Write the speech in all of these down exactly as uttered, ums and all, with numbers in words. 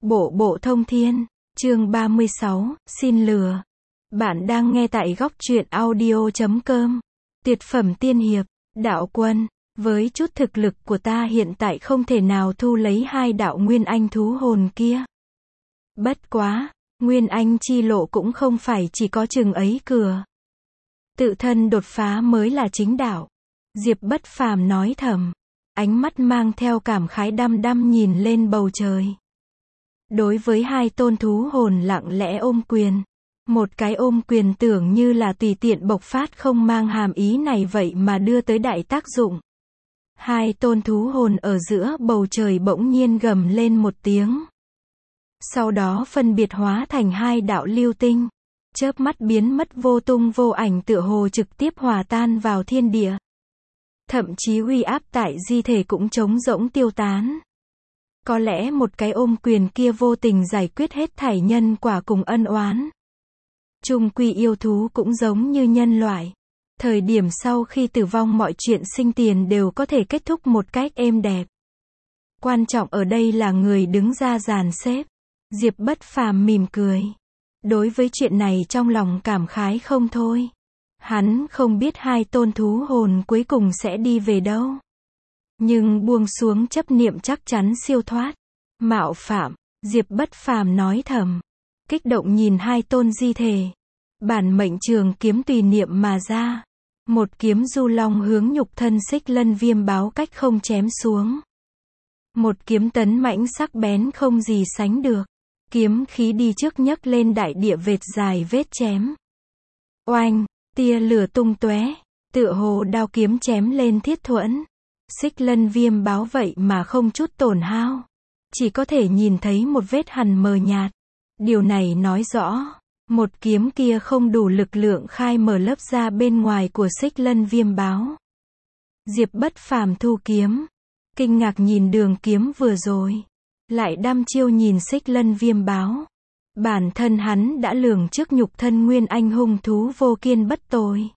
Bộ bộ thông thiên, chương ba mươi sáu, xin lừa. Bạn đang nghe tại góc truyện audio chấm com. Tuyệt phẩm tiên hiệp, đạo quân. Với chút thực lực của ta hiện tại không thể nào thu lấy hai đạo nguyên anh thú hồn kia. Bất quá, nguyên anh chi lộ cũng không phải chỉ có chừng ấy cửa. Tự thân đột phá mới là chính đạo. Diệp Bất Phàm nói thầm, ánh mắt mang theo cảm khái đăm đăm nhìn lên bầu trời. Đối với hai tôn thú hồn lặng lẽ ôm quyền. Một cái ôm quyền tưởng như là tùy tiện bộc phát không mang hàm ý này vậy mà đưa tới đại tác dụng. Hai tôn thú hồn ở giữa bầu trời bỗng nhiên gầm lên một tiếng. Sau đó phân biệt hóa thành hai đạo lưu tinh. Chớp mắt biến mất vô tung vô ảnh tựa hồ trực tiếp hòa tan vào thiên địa. Thậm chí uy áp tại di thể cũng trống rỗng tiêu tán. Có lẽ một cái ôm quyền kia vô tình giải quyết hết thảy nhân quả cùng ân oán. Chung quy yêu thú cũng giống như nhân loại. Thời điểm sau khi tử vong mọi chuyện sinh tiền đều có thể kết thúc một cách êm đẹp. Quan trọng ở đây là người đứng ra dàn xếp. Diệp Bất Phàm mỉm cười. Đối với chuyện này trong lòng cảm khái không thôi. Hắn không biết hai tôn thú hồn cuối cùng sẽ đi về đâu. Nhưng buông xuống chấp niệm chắc chắn siêu thoát. Mạo phạm, Diệp Bất Phàm nói thầm. Kích động nhìn hai tôn di thể. Bản mệnh trường kiếm tùy niệm mà ra. Một kiếm du long hướng nhục thân Xích Lân Viêm báo cách không chém xuống. Một kiếm tấn mãnh sắc bén không gì sánh được. Kiếm khí đi trước nhấc lên đại địa vệt dài vết chém. Oanh, tia lửa tung tóe, tựa hồ đao kiếm chém lên thiết thuẫn. Xích Lân Viêm báo vậy mà không chút tổn hao. Chỉ có thể nhìn thấy một vết hằn mờ nhạt. Điều này nói rõ, một kiếm kia không đủ lực lượng khai mở lớp da bên ngoài của Xích Lân Viêm báo. Diệp Bất Phàm thu kiếm, kinh ngạc nhìn đường kiếm vừa rồi. Lại đăm chiêu nhìn Xích Lân Viêm báo. Bản thân hắn đã lường trước nhục thân nguyên anh hung thú vô kiên bất tồi.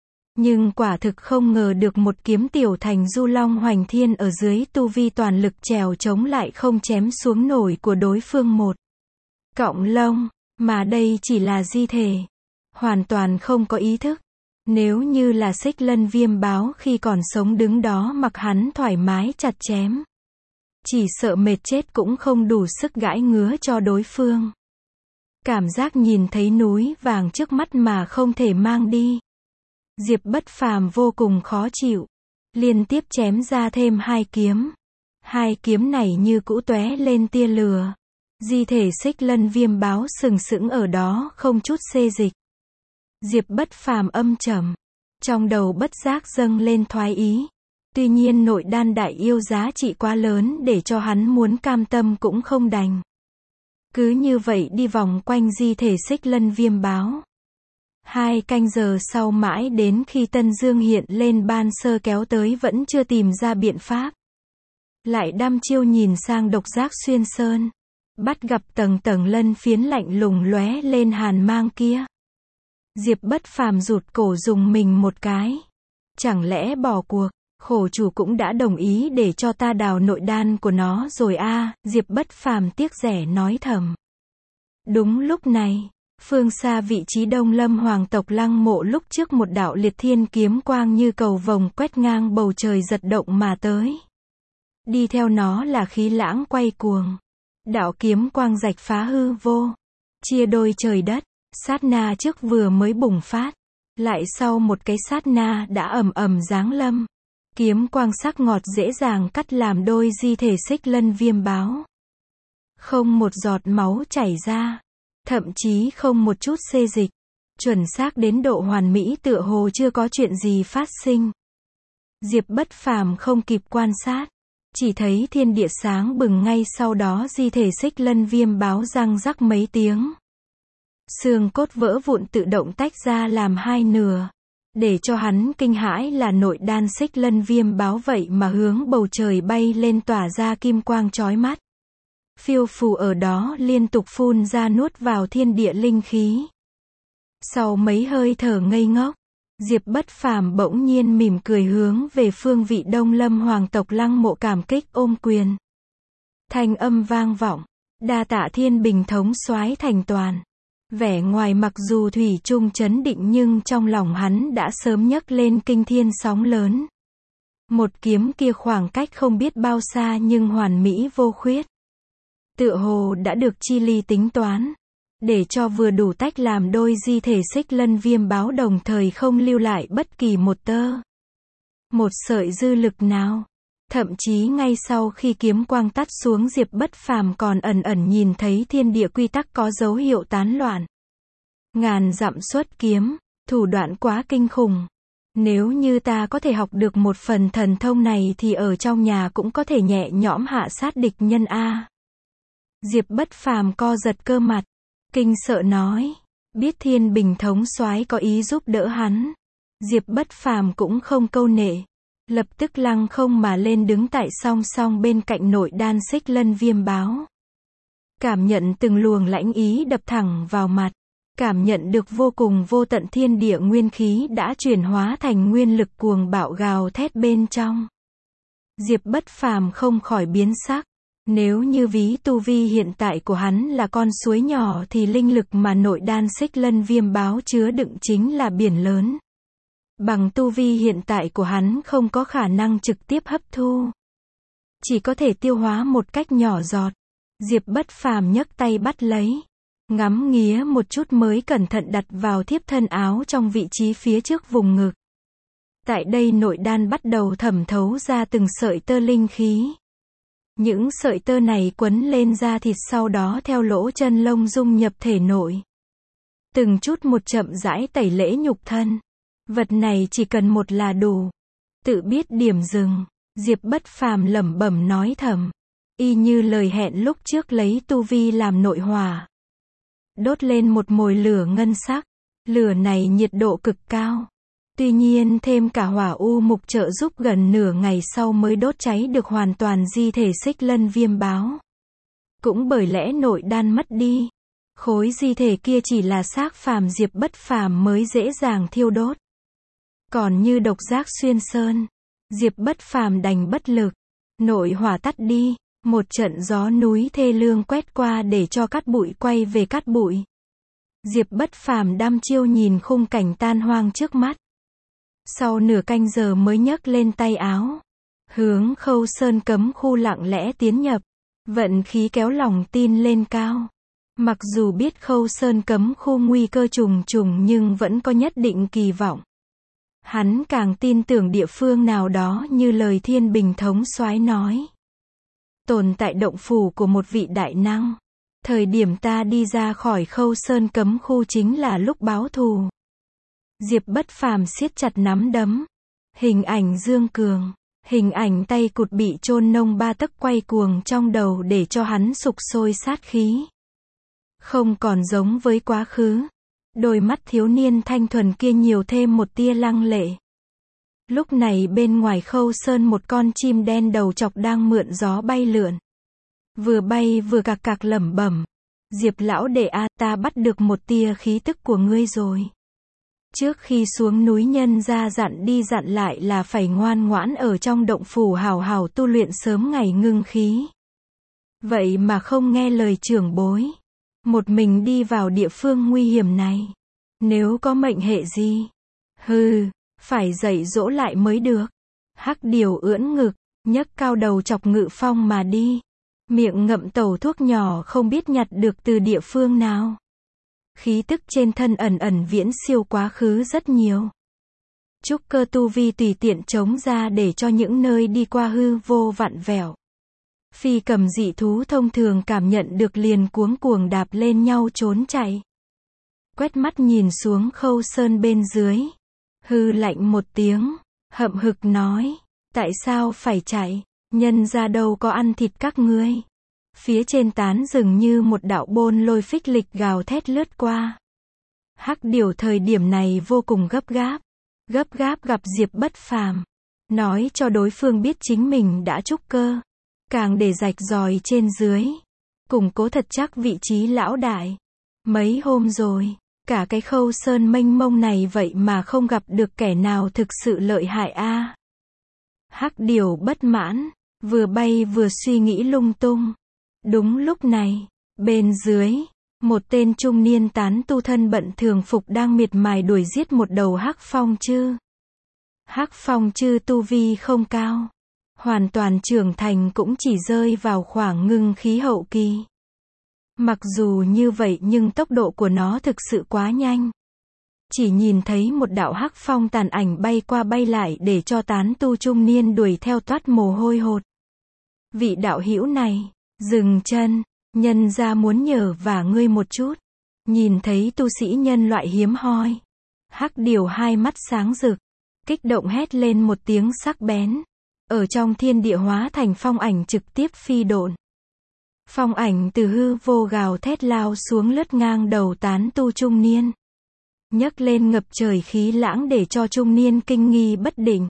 Nhưng quả thực không ngờ được một kiếm tiểu thành du long hoành thiên ở dưới tu vi toàn lực trèo chống lại không chém xuống nổi của đối phương một cọng lông, mà đây chỉ là di thể. Hoàn toàn không có ý thức. Nếu như là Xích Lân Viêm báo khi còn sống đứng đó mặc hắn thoải mái chặt chém. Chỉ sợ mệt chết cũng không đủ sức gãi ngứa cho đối phương. Cảm giác nhìn thấy núi vàng trước mắt mà không thể mang đi. Diệp Bất Phàm vô cùng khó chịu. Liên tiếp chém ra thêm hai kiếm. Hai kiếm này như cũ tóe lên tia lửa. Di thể Xích Lân Viêm báo sừng sững ở đó không chút xê dịch. Diệp Bất Phàm âm trầm. Trong đầu bất giác dâng lên thoái ý. Tuy nhiên nội đan đại yêu giá trị quá lớn để cho hắn muốn cam tâm cũng không đành. Cứ như vậy đi vòng quanh di thể Xích Lân Viêm báo. Hai canh giờ sau mãi đến khi Tân Dương hiện lên ban sơ kéo tới vẫn chưa tìm ra biện pháp. Lại đăm chiêu nhìn sang Độc Giác Xuyên Sơn. Bắt gặp tầng tầng lân phiến lạnh lùng lóe lên hàn mang kia. Diệp Bất Phàm rụt cổ dùng mình một cái. Chẳng lẽ bỏ cuộc, khổ chủ cũng đã đồng ý để cho ta đào nội đan của nó rồi a à, Diệp Bất Phàm tiếc rẻ nói thầm. Đúng lúc này, phương xa vị trí Đông Lâm Hoàng tộc lăng mộ lúc trước một đạo liệt thiên kiếm quang như cầu vồng quét ngang bầu trời giật động mà tới. Đi theo nó là khí lãng quay cuồng. Đạo kiếm quang rạch phá hư vô. Chia đôi trời đất. Sát na trước vừa mới bùng phát. Lại sau một cái sát na đã ầm ầm giáng lâm. Kiếm quang sắc ngọt dễ dàng cắt làm đôi di thể Xích Lân Viêm báo. Không một giọt máu chảy ra. Thậm chí không một chút xê dịch. Chuẩn xác đến độ hoàn mỹ tựa hồ chưa có chuyện gì phát sinh. Diệp Bất Phàm không kịp quan sát. Chỉ thấy thiên địa sáng bừng ngay sau đó di thể Xích Lân Viêm báo răng rắc mấy tiếng. Xương cốt vỡ vụn tự động tách ra làm hai nửa. Để cho hắn kinh hãi là nội đan Xích Lân Viêm báo vậy mà hướng bầu trời bay lên tỏa ra kim quang chói mắt. Phiêu phù ở đó liên tục phun ra nuốt vào thiên địa linh khí. Sau mấy hơi thở ngây ngốc, Diệp Bất Phàm bỗng nhiên mỉm cười hướng về phương vị Đông Lâm Hoàng tộc lăng mộ cảm kích ôm quyền. Thanh âm vang vọng, Đa tạ Thiên Bình thống soái thành toàn. Vẻ ngoài mặc dù thủy chung trấn định nhưng trong lòng hắn đã sớm nhấc lên kinh thiên sóng lớn. Một kiếm kia khoảng cách không biết bao xa nhưng hoàn mỹ vô khuyết. Tựa hồ đã được chi ly tính toán. Để cho vừa đủ tách làm đôi di thể Xích Lân Viêm báo đồng thời không lưu lại bất kỳ một tơ. Một sợi dư lực nào. Thậm chí ngay sau khi kiếm quang tắt xuống Diệp Bất Phàm còn ẩn ẩn nhìn thấy thiên địa quy tắc có dấu hiệu tán loạn. Ngàn dặm xuất kiếm, thủ đoạn quá kinh khủng. Nếu như ta có thể học được một phần thần thông này thì ở trong nhà cũng có thể nhẹ nhõm hạ sát địch nhân a. Diệp Bất Phàm co giật cơ mặt, kinh sợ nói, biết Thiên Bình thống soái có ý giúp đỡ hắn. Diệp Bất Phàm cũng không câu nệ, lập tức lăng không mà lên đứng tại song song bên cạnh nội đan Xích Lân Viêm báo. Cảm nhận từng luồng lãnh ý đập thẳng vào mặt, cảm nhận được vô cùng vô tận thiên địa nguyên khí đã chuyển hóa thành nguyên lực cuồng bạo gào thét bên trong. Diệp Bất Phàm không khỏi biến sắc. Nếu như ví tu vi hiện tại của hắn là con suối nhỏ thì linh lực mà nội đan Xích Lân Viêm báo chứa đựng chính là biển lớn. Bằng tu vi hiện tại của hắn không có khả năng trực tiếp hấp thu. Chỉ có thể tiêu hóa một cách nhỏ giọt. Diệp Bất Phàm nhấc tay bắt lấy. Ngắm nghía một chút mới cẩn thận đặt vào thiếp thân áo trong vị trí phía trước vùng ngực. Tại đây nội đan bắt đầu thẩm thấu ra từng sợi tơ linh khí. Những sợi tơ này quấn lên da thịt sau đó theo lỗ chân lông dung nhập thể nội. Từng chút một chậm rãi tẩy lễ nhục thân. Vật này chỉ cần một là đủ. Tự biết điểm dừng, Diệp Bất Phàm lẩm bẩm nói thầm. Y như lời hẹn lúc trước lấy tu vi làm nội hỏa. Đốt lên một mồi lửa ngân sắc. Lửa này nhiệt độ cực cao. Tuy nhiên thêm cả hỏa u mục trợ giúp gần nửa ngày sau mới đốt cháy được hoàn toàn di thể Xích Lân Viêm báo. Cũng bởi lẽ nội đan mất đi. Khối di thể kia chỉ là xác phàm Diệp Bất Phàm mới dễ dàng thiêu đốt. Còn như độc giác xuyên sơn, Diệp Bất Phàm đành bất lực. Nội hỏa tắt đi, một trận gió núi thê lương quét qua để cho cát bụi quay về cát bụi. Diệp Bất Phàm đăm chiêu nhìn khung cảnh tan hoang trước mắt. Sau nửa canh giờ mới nhấc lên tay áo, hướng Khâu Sơn cấm khu lặng lẽ tiến nhập, vận khí kéo lòng tin lên cao. Mặc dù biết Khâu Sơn cấm khu nguy cơ trùng trùng nhưng vẫn có nhất định kỳ vọng. Hắn càng tin tưởng địa phương nào đó như lời Thiên Bình thống soái nói. Tồn tại động phủ của một vị đại năng. Thời điểm ta đi ra khỏi Khâu Sơn cấm khu chính là lúc báo thù. Diệp Bất Phàm siết chặt nắm đấm. Hình ảnh Dương Cường, hình ảnh tay cụt bị chôn nông ba tấc quay cuồng trong đầu để cho hắn sục sôi sát khí. Không còn giống với quá khứ. Đôi mắt thiếu niên thanh thuần kia nhiều thêm một tia lăng lệ. Lúc này bên ngoài Khâu Sơn một con chim đen đầu chọc đang mượn gió bay lượn. Vừa bay vừa cạc cạc lẩm bẩm. Diệp lão đệ a, ta bắt được một tia khí tức của ngươi rồi. Trước khi xuống núi nhân ra dặn đi dặn lại là phải ngoan ngoãn ở trong động phủ hào hào tu luyện sớm ngày ngưng khí. Vậy mà không nghe lời trưởng bối. Một mình đi vào địa phương nguy hiểm này. Nếu có mệnh hệ gì? Hừ, phải dạy dỗ lại mới được. Hắc điều ưỡn ngực, nhấc cao đầu chọc ngự phong mà đi. Miệng ngậm tẩu thuốc nhỏ không biết nhặt được từ địa phương nào. Khí tức trên thân ẩn ẩn viễn siêu quá khứ rất nhiều. Trúc cơ tu vi tùy tiện chống ra để cho những nơi đi qua hư vô vặn vẹo. Phi cầm dị thú thông thường cảm nhận được liền cuống cuồng đạp lên nhau trốn chạy. Quét mắt nhìn xuống Khâu Sơn bên dưới. Hư lạnh một tiếng, hậm hực nói. Tại sao phải chạy? Nhân ra đâu có ăn thịt các ngươi. Phía trên tán rừng như một đạo bôn lôi phích lịch gào thét lướt qua. Hắc điều thời điểm này vô cùng gấp gáp. Gấp gáp gặp Diệp Bất Phàm. Nói cho đối phương biết chính mình đã trúc cơ. Càng để rạch ròi trên dưới. Củng cố thật chắc vị trí lão đại. Mấy hôm rồi, cả cái Khâu Sơn mênh mông này vậy mà không gặp được kẻ nào thực sự lợi hại a. Hắc điều bất mãn, vừa bay vừa suy nghĩ lung tung. Đúng lúc này, bên dưới, một tên trung niên tán tu thân bận thường phục đang miệt mài đuổi giết một đầu hắc phong chư. Hắc phong chư tu vi không cao, hoàn toàn trưởng thành cũng chỉ rơi vào khoảng ngưng khí hậu kỳ. Mặc dù như vậy nhưng tốc độ của nó thực sự quá nhanh. Chỉ nhìn thấy một đạo hắc phong tàn ảnh bay qua bay lại để cho tán tu trung niên đuổi theo toát mồ hôi hột. Vị đạo hữu này, dừng chân, nhân ra muốn nhờ vả ngươi một chút. Nhìn thấy tu sĩ nhân loại hiếm hoi. Hắc điều hai mắt sáng rực, kích động hét lên một tiếng sắc bén. Ở trong thiên địa hóa thành phong ảnh trực tiếp phi độn. Phong ảnh từ hư vô gào thét lao xuống lướt ngang đầu tán tu trung niên. Nhấc lên ngập trời khí lãng để cho trung niên kinh nghi bất định.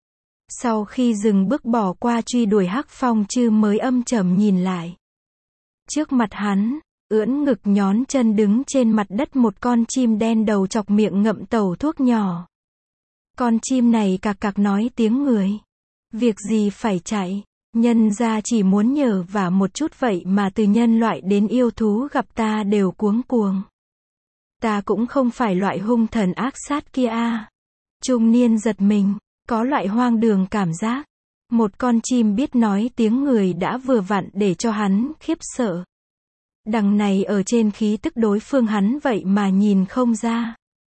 Sau khi dừng bước bỏ qua truy đuổi hắc phong chư mới âm trầm nhìn lại. Trước mặt hắn, ưỡn ngực nhón chân đứng trên mặt đất một con chim đen đầu chọc miệng ngậm tẩu thuốc nhỏ. Con chim này cạc cạc nói tiếng người. Việc gì phải chạy, nhân ra chỉ muốn nhờ vả một chút vậy mà từ nhân loại đến yêu thú gặp ta đều cuống cuồng. Ta cũng không phải loại hung thần ác sát kia a. Trung niên giật mình, có loại hoang đường cảm giác. Một con chim biết nói tiếng người đã vừa vặn để cho hắn khiếp sợ. Đằng này ở trên khí tức đối phương hắn vậy mà nhìn không ra.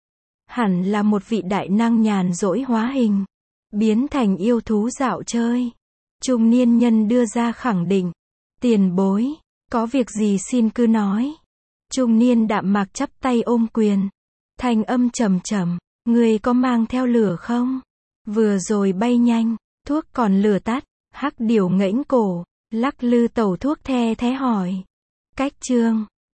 Hẳn là một vị đại năng nhàn rỗi hóa hình, biến thành yêu thú dạo chơi. Trung niên nhân đưa ra khẳng định. Tiền bối, có việc gì xin cứ nói. Trung niên đạm mạc chắp tay ôm quyền. Thanh âm trầm trầm, người có mang theo lửa không? Vừa rồi bay nhanh, thuốc còn lửa tắt. Hắc điều ngẩng cổ, lắc lư tẩu thuốc the thế hỏi. Cách trương,